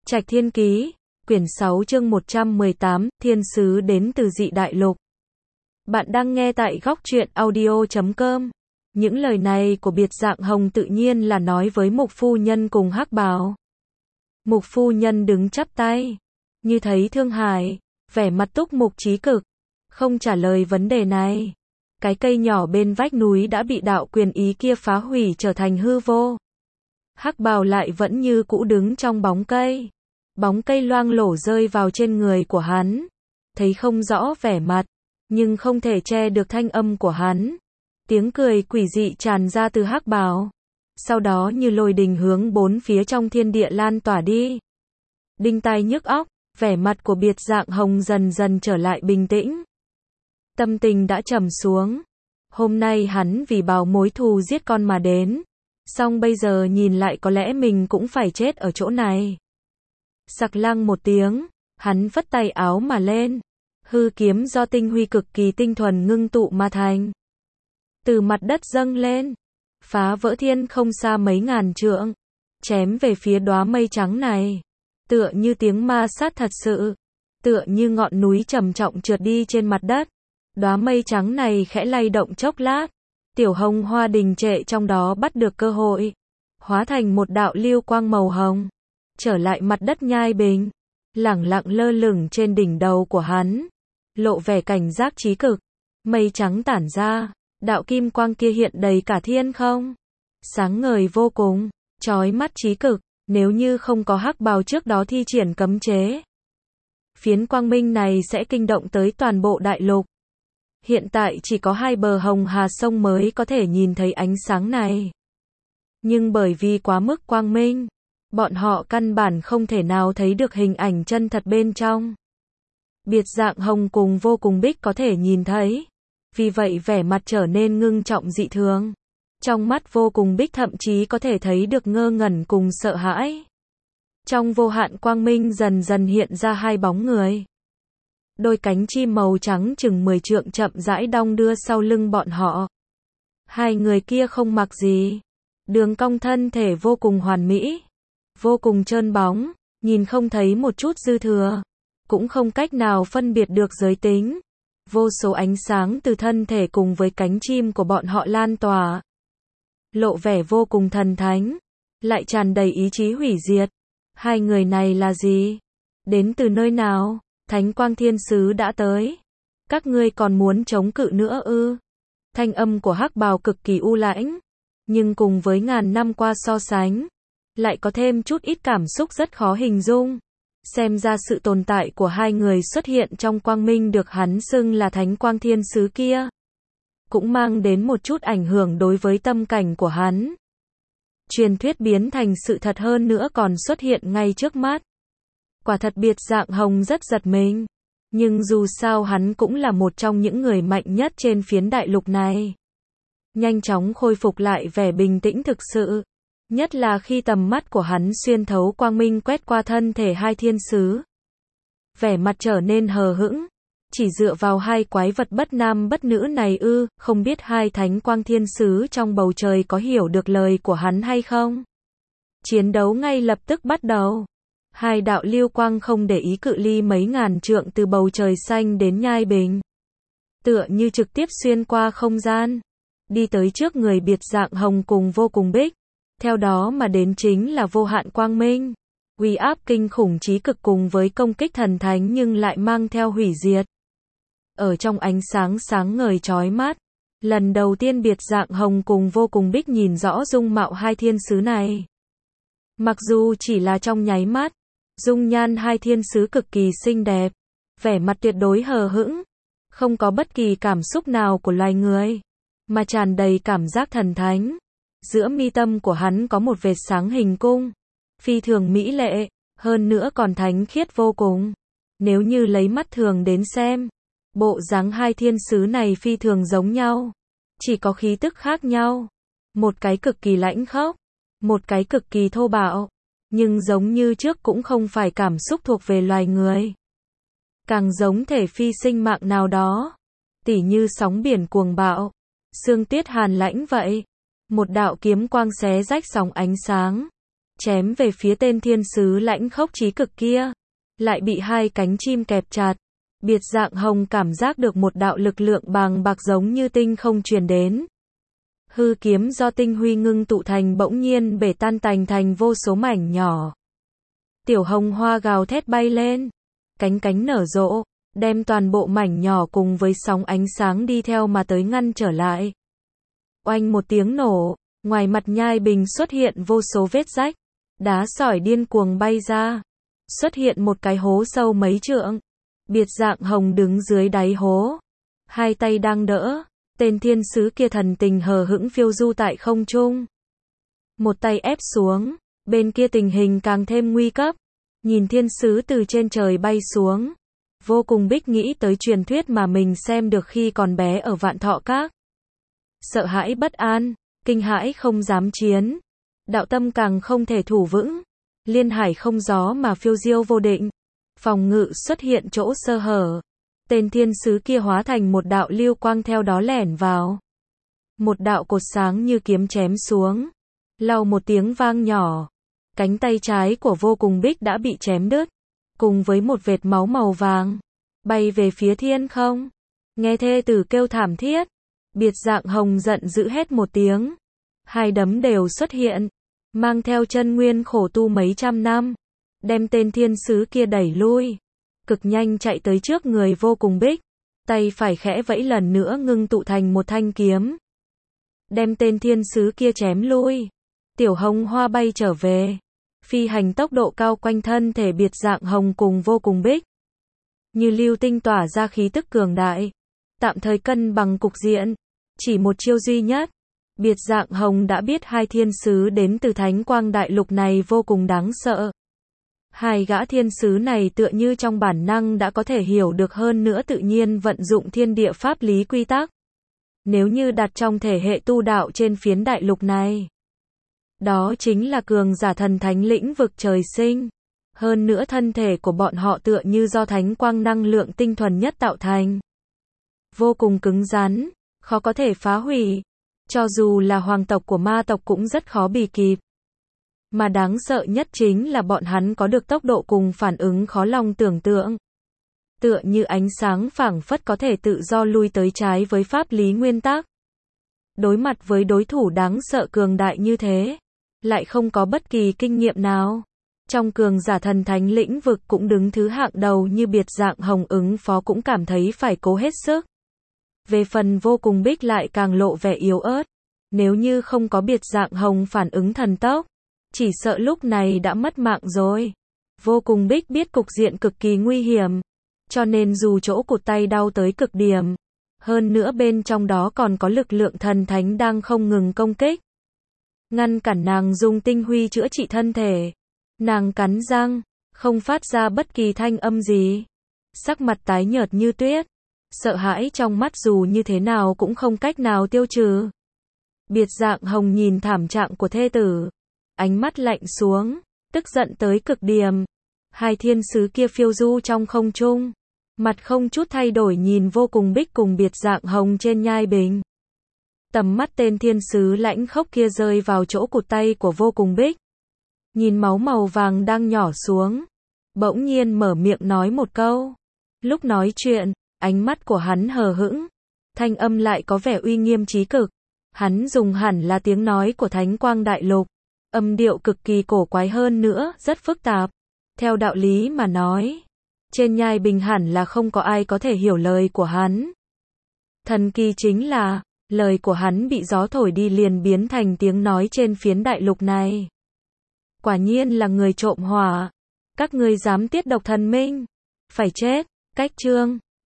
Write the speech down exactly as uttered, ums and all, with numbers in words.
Trạch Thiên Ký, quyển sáu chương một trăm mười tám, Thiên Sứ đến từ dị đại lục. Bạn đang nghe tại góc truyện audio chấm com. Những lời này của Biệt Dạng Hồng tự nhiên là nói với Mục phu nhân cùng Hắc Bào. Mục phu nhân đứng chắp tay, như thấy Thương Hải, vẻ mặt túc mục chí cực, không trả lời vấn đề này. Cái cây nhỏ bên vách núi đã bị đạo quyền ý kia phá hủy trở thành hư vô. Hắc Bào lại vẫn như cũ đứng trong bóng cây. Bóng cây loang lổ rơi vào trên người của hắn. Thấy không rõ vẻ mặt, nhưng không thể che được thanh âm của hắn. Tiếng cười quỷ dị tràn ra từ Hắc Bào. Sau đó như lôi đình hướng bốn phía trong thiên địa lan tỏa đi. Đinh tai nhức óc, vẻ mặt của Biệt Dạng Hồng dần dần trở lại bình tĩnh. Tâm tình đã trầm xuống. Hôm nay hắn vì báo mối thù giết con mà đến. Song bây giờ nhìn lại có lẽ mình cũng phải chết ở chỗ này. Sặc lăng một tiếng, hắn vất tay áo mà lên. Hư kiếm do tinh huy cực kỳ tinh thuần ngưng tụ mà thành. Từ mặt đất dâng lên, phá vỡ thiên không xa mấy ngàn trượng, chém về phía đóa mây trắng này. Tựa như tiếng ma sát thật sự, tựa như ngọn núi trầm trọng trượt đi trên mặt đất. Đóa mây trắng này khẽ lay động chốc lát, tiểu hồng hoa đình trệ trong đó bắt được cơ hội, hóa thành một đạo lưu quang màu hồng, trở lại mặt đất nhai bình, lẳng lặng lơ lửng trên đỉnh đầu của hắn, lộ vẻ cảnh giác chí cực. Mây trắng tản ra, đạo kim quang kia hiện đầy cả thiên không, sáng ngời vô cùng, chói mắt chí cực. Nếu như không có Hắc Bào trước đó thi triển cấm chế, phiến quang minh này sẽ kinh động tới toàn bộ đại lục. Hiện tại chỉ có hai bờ Hồng Hà sông mới có thể nhìn thấy ánh sáng này. Nhưng bởi vì quá mức quang minh, bọn họ căn bản không thể nào thấy được hình ảnh chân thật bên trong. Biệt Dạng Hồng cùng Vô Cùng Bích có thể nhìn thấy. Vì vậy vẻ mặt trở nên ngưng trọng dị thường. Trong mắt Vô Cùng Bích thậm chí có thể thấy được ngơ ngẩn cùng sợ hãi. Trong vô hạn quang minh dần dần hiện ra hai bóng người. Đôi cánh chim màu trắng chừng mười trượng chậm rãi đong đưa sau lưng bọn họ. Hai người kia không mặc gì. Đường cong thân thể vô cùng hoàn mỹ, vô cùng trơn bóng, nhìn không thấy một chút dư thừa, cũng không cách nào phân biệt được giới tính. Vô số ánh sáng từ thân thể cùng với cánh chim của bọn họ lan tỏa, lộ vẻ vô cùng thần thánh, lại tràn đầy ý chí hủy diệt. Hai người này là gì? Đến từ nơi nào? Thánh quang thiên sứ đã tới. Các ngươi còn muốn chống cự nữa ư? Thanh âm của Hắc Bào cực kỳ u lãnh, nhưng cùng với ngàn năm qua so sánh, lại có thêm chút ít cảm xúc rất khó hình dung. Xem ra sự tồn tại của hai người xuất hiện trong quang minh được hắn xưng là Thánh quang thiên sứ kia, cũng mang đến một chút ảnh hưởng đối với tâm cảnh của hắn. Truyền thuyết biến thành sự thật hơn nữa còn xuất hiện ngay trước mắt. Quả thật Biệt Dạng Hồng rất giật mình. Nhưng dù sao hắn cũng là một trong những người mạnh nhất trên phiến đại lục này. Nhanh chóng khôi phục lại vẻ bình tĩnh thực sự. Nhất là khi tầm mắt của hắn xuyên thấu quang minh quét qua thân thể hai thiên sứ. Vẻ mặt trở nên hờ hững. Chỉ dựa vào hai quái vật bất nam bất nữ này ư, không biết hai thánh quang thiên sứ trong bầu trời có hiểu được lời của hắn hay không? Chiến đấu ngay lập tức bắt đầu. Hai đạo lưu quang không để ý cự ly mấy ngàn trượng từ bầu trời xanh đến nhai bình. Tựa như trực tiếp xuyên qua không gian. Đi tới trước người Biệt Dạng Hồng cùng Vô Cùng Bích. Theo đó mà đến chính là vô hạn quang minh. Uy áp kinh khủng chí cực cùng với công kích thần thánh nhưng lại mang theo hủy diệt. Ở trong ánh sáng sáng ngời chói mắt, lần đầu tiên Biệt Dạng Hồng cùng Vô Cùng Bích nhìn rõ dung mạo hai thiên sứ này. Mặc dù chỉ là trong nháy mắt, dung nhan hai thiên sứ cực kỳ xinh đẹp, vẻ mặt tuyệt đối hờ hững, không có bất kỳ cảm xúc nào của loài người, mà tràn đầy cảm giác thần thánh. Giữa mi tâm của hắn có một vệt sáng hình cung, phi thường mỹ lệ, hơn nữa còn thánh khiết vô cùng. Nếu như lấy mắt thường đến xem, bộ dáng hai thiên sứ này phi thường giống nhau, chỉ có khí tức khác nhau. Một cái cực kỳ lãnh khốc, một cái cực kỳ thô bạo, nhưng giống như trước cũng không phải cảm xúc thuộc về loài người, càng giống thể phi sinh mạng nào đó, tỉ như sóng biển cuồng bạo, sương tuyết hàn lãnh vậy. Một đạo kiếm quang xé rách sóng ánh sáng, chém về phía tên thiên sứ lãnh khốc chí cực kia, lại bị hai cánh chim kẹp chặt. Biệt Dạng Hồng cảm giác được một đạo lực lượng bàng bạc giống như tinh không truyền đến. Hư kiếm do tinh huy ngưng tụ thành bỗng nhiên bể tan tành thành vô số mảnh nhỏ. Tiểu hồng hoa gào thét bay lên, cánh cánh nở rộ, đem toàn bộ mảnh nhỏ cùng với sóng ánh sáng đi theo mà tới ngăn trở lại. Oanh một tiếng nổ, ngoài mặt nhai bình xuất hiện vô số vết rách, đá sỏi điên cuồng bay ra, xuất hiện một cái hố sâu mấy trượng. Biệt Dạng Hồng đứng dưới đáy hố, hai tay đang đỡ, tên thiên sứ kia thần tình hờ hững phiêu du tại không trung. Một tay ép xuống, bên kia tình hình càng thêm nguy cấp, nhìn thiên sứ từ trên trời bay xuống. Vô Cùng Bích nghĩ tới truyền thuyết mà mình xem được khi còn bé ở Vạn Thọ Các. Sợ hãi bất an, kinh hãi không dám chiến, đạo tâm càng không thể thủ vững, liên hải không gió mà phiêu diêu vô định, phòng ngự xuất hiện chỗ sơ hở. Tên thiên sứ kia hóa thành một đạo lưu quang theo đó lẻn vào. Một đạo cột sáng như kiếm chém xuống, lau một tiếng vang nhỏ, cánh tay trái của Vô Cùng Bích đã bị chém đứt, cùng với một vệt máu màu vàng, bay về phía thiên không. Nghe thê tử kêu thảm thiết, Biệt Dạng Hồng giận dữ hét một tiếng, hai đấm đều xuất hiện, mang theo chân nguyên khổ tu mấy trăm năm, đem tên thiên sứ kia đẩy lui, cực nhanh chạy tới trước người Vô Cùng Bích, tay phải khẽ vẫy lần nữa ngưng tụ thành một thanh kiếm, đem tên thiên sứ kia chém lui. Tiểu hồng hoa bay trở về, phi hành tốc độ cao quanh thân thể Biệt Dạng Hồng cùng Vô Cùng Bích, như lưu tinh tỏa ra khí tức cường đại, tạm thời cân bằng cục diện. Chỉ một chiêu duy nhất, Biệt Dạng Hồng đã biết hai thiên sứ đến từ Thánh Quang Đại Lục này vô cùng đáng sợ. Hai gã thiên sứ này tựa như trong bản năng đã có thể hiểu được, hơn nữa tự nhiên vận dụng thiên địa pháp lý quy tắc. Nếu như đặt trong thể hệ tu đạo trên phiến đại lục này, đó chính là cường giả thần thánh lĩnh vực trời sinh. Hơn nữa thân thể của bọn họ tựa như do thánh quang năng lượng tinh thuần nhất tạo thành, vô cùng cứng rắn, khó có thể phá hủy. Cho dù là hoàng tộc của ma tộc cũng rất khó bì kịp. Mà đáng sợ nhất chính là bọn hắn có được tốc độ cùng phản ứng khó lòng tưởng tượng. Tựa như ánh sáng phảng phất có thể tự do lui tới trái với pháp lý nguyên tắc. Đối mặt với đối thủ đáng sợ cường đại như thế, lại không có bất kỳ kinh nghiệm nào. Trong cường giả thần thánh lĩnh vực cũng đứng thứ hạng đầu như Biệt Dạng Hồng ứng phó cũng cảm thấy phải cố hết sức. Về phần Vô Cùng Bích lại càng lộ vẻ yếu ớt. Nếu như không có Biệt Dạng Hồng phản ứng thần tốc, chỉ sợ lúc này đã mất mạng rồi. Vô Cùng Bích biết cục diện cực kỳ nguy hiểm, cho nên dù chỗ cụt tay đau tới cực điểm, hơn nữa bên trong đó còn có lực lượng thần thánh đang không ngừng công kích, ngăn cản nàng dùng tinh huy chữa trị thân thể. Nàng cắn răng, không phát ra bất kỳ thanh âm gì, sắc mặt tái nhợt như tuyết, sợ hãi trong mắt dù như thế nào cũng không cách nào tiêu trừ. Biệt Dạng Hồng nhìn thảm trạng của thê tử, ánh mắt lạnh xuống, tức giận tới cực điểm. Hai thiên sứ kia phiêu du trong không trung, mặt không chút thay đổi nhìn Vô Cùng Bích cùng Biệt Dạng Hồng trên nhai bình. Tầm mắt tên thiên sứ lãnh khốc kia rơi vào chỗ cụt tay của Vô Cùng Bích, nhìn máu màu vàng đang nhỏ xuống, bỗng nhiên mở miệng nói một câu. Lúc nói chuyện, ánh mắt của hắn hờ hững, thanh âm lại có vẻ uy nghiêm chí cực. Hắn dùng hẳn là tiếng nói của Thánh Quang Đại Lục, âm điệu cực kỳ cổ quái hơn nữa, rất phức tạp. Theo đạo lý mà nói, trên nhai bình hẳn là không có ai có thể hiểu lời của hắn. Thần kỳ chính là, lời của hắn bị gió thổi đi liền biến thành tiếng nói trên phiến đại lục này. Quả nhiên là người trộm hỏa. Các ngươi dám tiết độc thần minh, phải chết. Cách chương